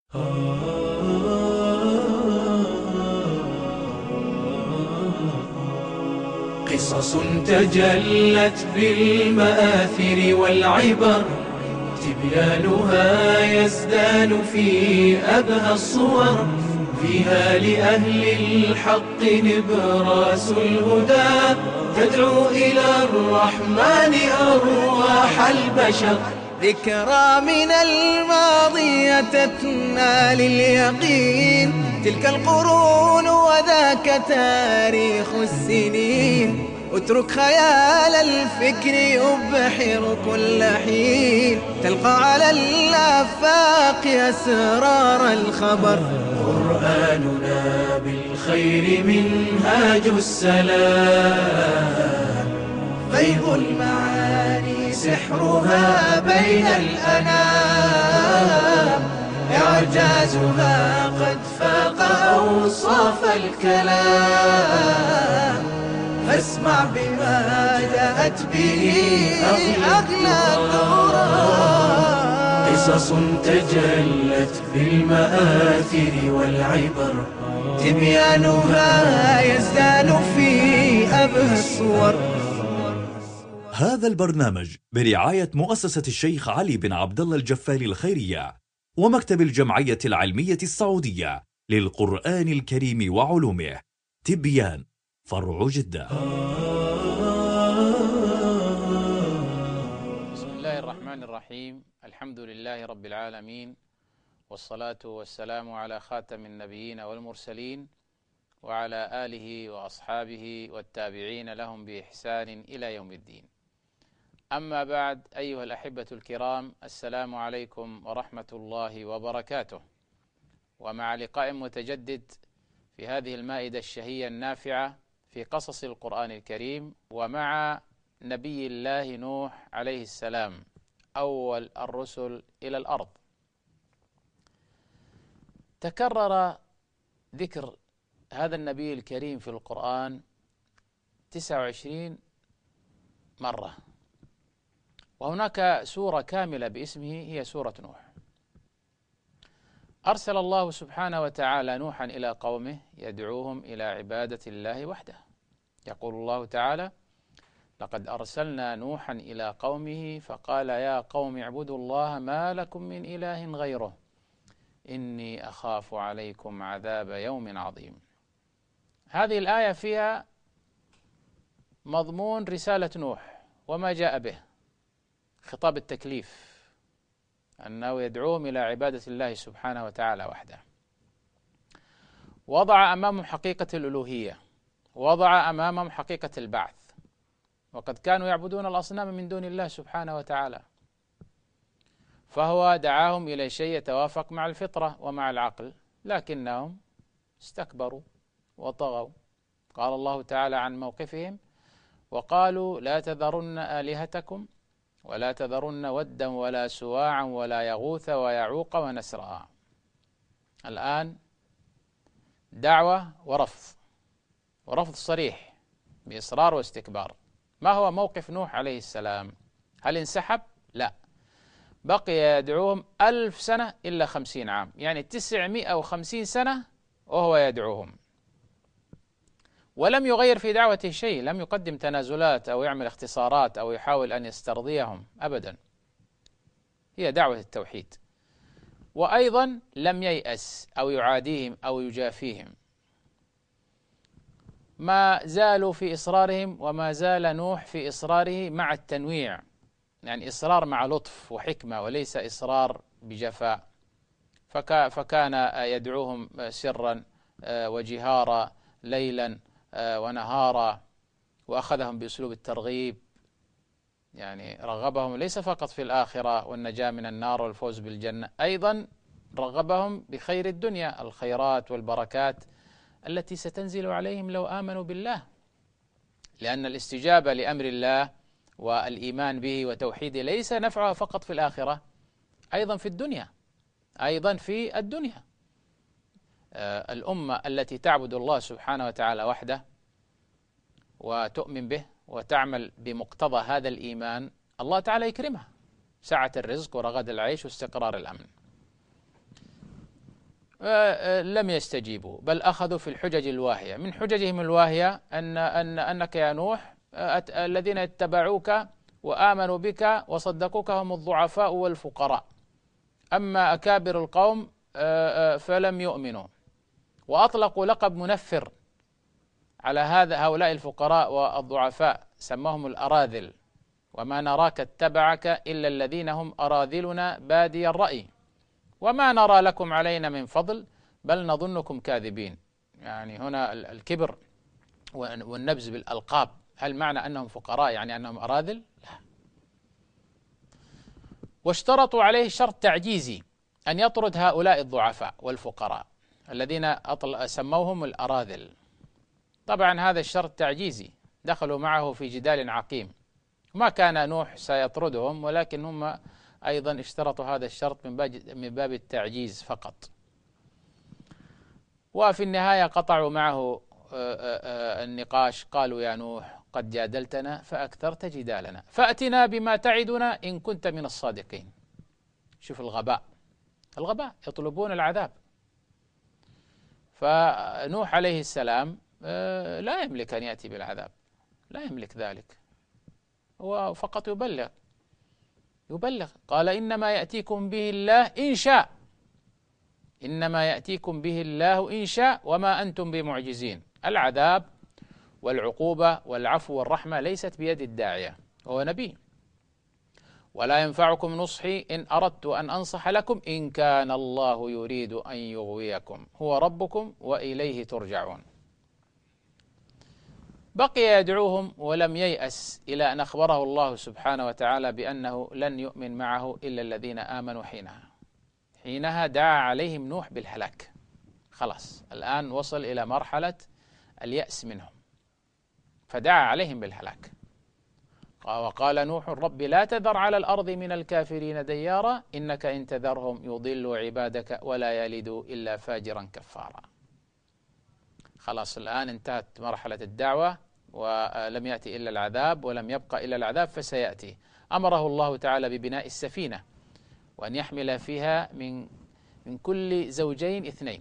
قصص تجلت بالمآثر والعبر، تبيانها يزدان في أبهى الصور. فيها لأهل الحق نبراس الهدى، تدعو إلى الرحمن أرواح البشر. ذكرى من الماضي تتنا لليقين، تلك القرون وذاك تاريخ السنين. اترك خيال الفكر يبحر كل حين، تلقى على الآفاق أسرار الخبر. قرآننا بالخير منهاج السلام، فيض المعاني سحرها بين الأنام. إعجازها قد فاق أوصاف الكلام، فاسمع بما جاءت به أغلى القرآن. قصص تجلت بالمآثر والعبر، تبيانها يزدان في أبهى الصور. هذا البرنامج برعاية مؤسسة الشيخ علي بن عبد الله الجفالي الخيرية ومكتب الجمعية العلمية السعودية للقرآن الكريم وعلومه، تبيان، فرع جدة. بسم الله الرحمن الرحيم. الحمد لله رب العالمين، والصلاة والسلام على خاتم النبيين والمرسلين، وعلى آله وأصحابه والتابعين لهم بإحسان إلى يوم الدين. أما بعد، أيها الأحبة الكرام، السلام عليكم ورحمة الله وبركاته. ومع لقاء متجدد في هذه المائدة الشهية النافعة في قصص القرآن الكريم، ومع نبي الله نوح عليه السلام، أول الرسل إلى الأرض. تكرر ذكر هذا النبي الكريم في القرآن 29 مرة، وهناك سورة كاملة باسمه هي سورة نوح. أرسل الله سبحانه وتعالى نوحا إلى قومه يدعوهم إلى عبادة الله وحده. يقول الله تعالى: لقد أرسلنا نوحا إلى قومه فقال يا قوم اعبدوا الله ما لكم من إله غيره إني أخاف عليكم عذاب يوم عظيم. هذه الآية فيها مضمون رسالة نوح وما جاء به، خطاب التكليف، أنه يدعوهم إلى عبادة الله سبحانه وتعالى وحده. وضع أمامهم حقيقة الألوهية، وضع أمامهم حقيقة البعث، وقد كانوا يعبدون الأصنام من دون الله سبحانه وتعالى، فهو دعاهم إلى شيء يتوافق مع الفطرة ومع العقل، لكنهم استكبروا وطغوا. قال الله تعالى عن موقفهم: وقالوا لا تذرن آلهتكم ولا تذرن ودا ولا سواعا ولا يغوث ويعوق ونسرا. الآن دعوة ورفض صريح بإصرار واستكبار. ما هو موقف نوح عليه السلام؟ هل انسحب؟ لا، بقي يدعوهم 1000 سنة إلا 50 عام، يعني 950 سنة وهو يدعوهم، ولم يغير في دعوته شيء، لم يقدم تنازلات أو يعمل اختصارات أو يحاول أن يسترضيهم أبدا. هي دعوة التوحيد. وأيضا لم ييأس أو يعاديهم أو يجافيهم، ما زالوا في إصرارهم، وما زال نوح في إصراره مع التنويع، يعني إصرار مع لطف وحكمة وليس إصرار بجفاء. فكان يدعوهم سرا وجهارا، ليلا ونهارا، وأخذهم بأسلوب الترغيب، يعني رغبهم ليس فقط في الآخرة والنجاة من النار والفوز بالجنة، أيضا رغبهم بخير الدنيا، الخيرات والبركات التي ستنزل عليهم لو آمنوا بالله، لأن الاستجابة لأمر الله والإيمان به وتوحيده ليس نفعها فقط في الآخرة، أيضا في الدنيا، الأمة التي تعبد الله سبحانه وتعالى وحده وتؤمن به وتعمل بمقتضى هذا الإيمان، الله تعالى يكرمها سعة الرزق ورغد العيش واستقرار الأمن. لم يستجيبوا، بل أخذوا في الحجج الواهية. من حججهم الواهية أنك يا نوح الذين اتبعوك وآمنوا بك وصدقوك هم الضعفاء والفقراء، أما أكابر القوم فلم يؤمنوا. وأطلقوا لقب منفر على هؤلاء الفقراء والضعفاء، سماهم الأراذل، وما نراك اتبعك إلا الذين هم أراذلنا بادي الرأي وما نرى لكم علينا من فضل بل نظنكم كاذبين. يعني هنا الكبر والنبذ بالألقاب، هل معنى أنهم فقراء يعني أنهم أراذل؟ لا. واشترطوا عليه شرط تعجيزي أن يطرد هؤلاء الضعفاء والفقراء الذين سموهم الأراذل. طبعا هذا الشرط تعجيزي، دخلوا معه في جدال عقيم، ما كان نوح سيطردهم، ولكن هم أيضا اشترطوا هذا الشرط من باب التعجيز فقط. وفي النهاية قطعوا معه النقاش، قالوا يا نوح قد جادلتنا فأكثرت جدالنا فأتنا بما تعدنا إن كنت من الصادقين. شوف الغباء، يطلبون العذاب. فنوح عليه السلام لا يملك أن يأتي بالعذاب، لا يملك ذلك، هو فقط يبلغ. قال إنما يأتيكم به الله إن شاء، إنما يأتيكم به الله إن شاء وما أنتم بمعجزين. العذاب والعقوبة والعفو والرحمة ليست بيد الداعية، هو نبي. ولا ينفعكم نصحي إن أردت أن أنصح لكم إن كان الله يريد أن يغويكم هو ربكم وإليه ترجعون. بقي يدعوهم ولم ييأس إلى أن أخبره الله سبحانه وتعالى بأنه لن يؤمن معه إلا الذين آمنوا حينها دعا عليهم نوح بالهلاك. خلاص الآن وصل إلى مرحلة اليأس منهم، فدعا عليهم بالهلاك. وقال نوح رب لا تذر على الأرض من الكافرين ديارا إنك إن تذرهم يضلوا عبادك ولا يلدوا إلا فاجرا كفارا. خلاص الآن انتهت مرحلة الدعوة ولم يأتي إلا العذاب، ولم يبقى إلا العذاب فسيأتي. أمره الله تعالى ببناء السفينة وأن يحمل فيها من كل زوجين 2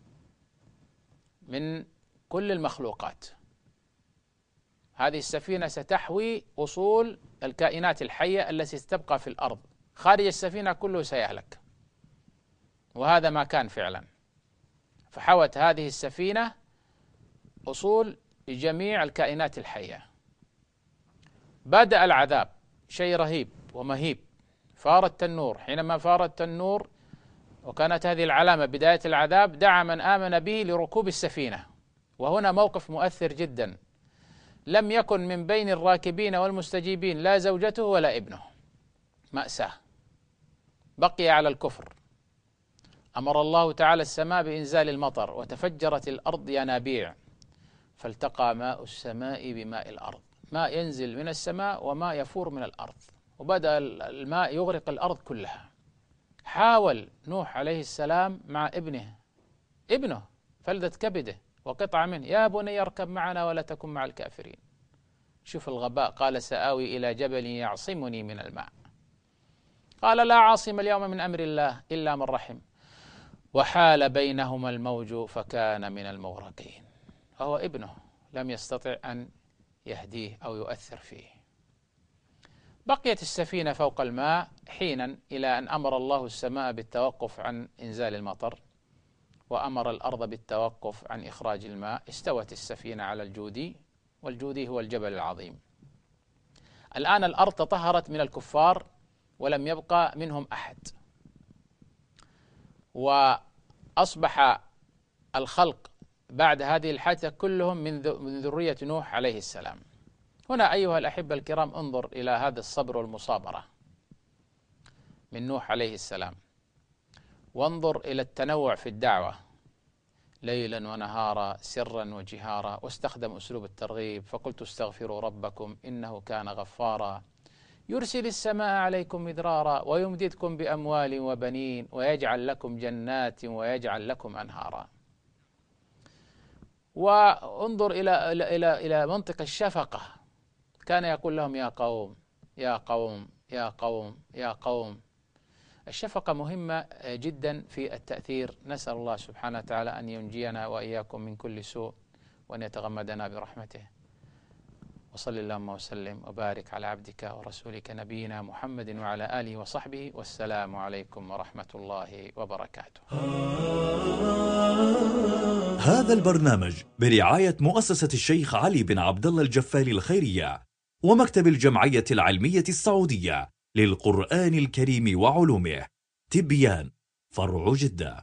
من كل المخلوقات. هذه السفينة ستحوي أصول الكائنات الحية التي ستبقى في الأرض، خارج السفينة كله سيهلك، وهذا ما كان فعلا. فحوت هذه السفينة أصول جميع الكائنات الحية. بدأ العذاب، شيء رهيب ومهيب، فار التنور. حينما فار التنور وكانت هذه العلامة بداية العذاب، دعا من آمن به لركوب السفينة. وهنا موقف مؤثر جدا، لم يكن من بين الراكبين والمستجيبين لا زوجته ولا ابنه، مأساة، بقي على الكفر. أمر الله تعالى السماء بإنزال المطر وتفجرت الأرض ينابيع، فالتقى ماء السماء بماء الأرض، ماء ينزل من السماء وماء يفور من الأرض، وبدأ الماء يغرق الأرض كلها. حاول نوح عليه السلام مع ابنه فلذة كبده وقطعة منه، يا بني اركب معنا ولا تكن مع الكافرين. شوف الغباء، قال سآوي إلى جبل يعصمني من الماء. قال لا عاصم اليوم من أمر الله إلا من رحم، وحال بينهما الموج فكان من المغرقين. فهو ابنه لم يستطع أن يهديه أو يؤثر فيه. بقيت السفينة فوق الماء حينا إلى أن أمر الله السماء بالتوقف عن إنزال المطر، وأمر الأرض بالتوقف عن إخراج الماء. استوت السفينة على الجودي، والجودي هو الجبل العظيم. الآن الأرض تطهرت من الكفار ولم يبقى منهم أحد، وأصبح الخلق بعد هذه الحادثة كلهم من ذرية نوح عليه السلام. هنا أيها الأحبة الكرام انظر إلى هذا الصبر والمصابرة من نوح عليه السلام، وانظر إلى التنوع في الدعوة ليلا ونهارا سرا وجهارا، واستخدم أسلوب الترغيب، فقلت استغفروا ربكم إنه كان غفارا يرسل السماء عليكم مدرارا ويمددكم بأموال وبنين ويجعل لكم جنات ويجعل لكم أنهارا. وانظر إلى منطق الشفقة، كان يقول لهم يا قوم يا قوم يا قوم يا قوم، الشفقة مهمة جدا في التأثير. نسأل الله سبحانه وتعالى أن ينجينا وإياكم من كل سوء وأن يتغمدنا برحمته. وصل اللهم وسلم وبارك على عبدك ورسولك نبينا محمد وعلى آله وصحبه، والسلام عليكم ورحمة الله وبركاته. هذا البرنامج برعاية مؤسسة الشيخ علي بن عبد الله الجفالي الخيرية ومكتب الجمعية العلمية السعودية للقرآن الكريم وعلومه، تبيان، فرع جدة.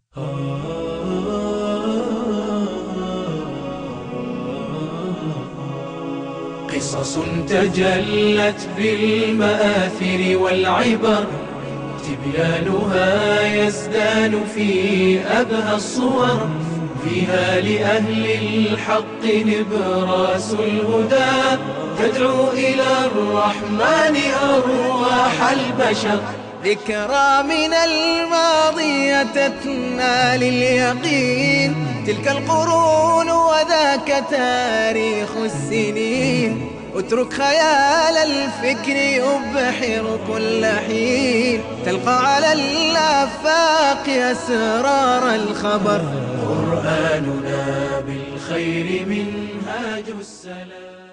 قصص تجلت بالمآثر والعبر، تبيانها يزدان في أبهى الصور، فيها لأهل الحق نبراس الهدى، تدعو إلى الرحمن أرواح البشر. ذكرى من الماضي تتنا لليقين، تلك القرون وذاك تاريخ السنين، اترك خيال الفكر يبحر كل حين، تلقى على الآفاق أسرار الخبر. قرآننا بالخير منهاج السلام.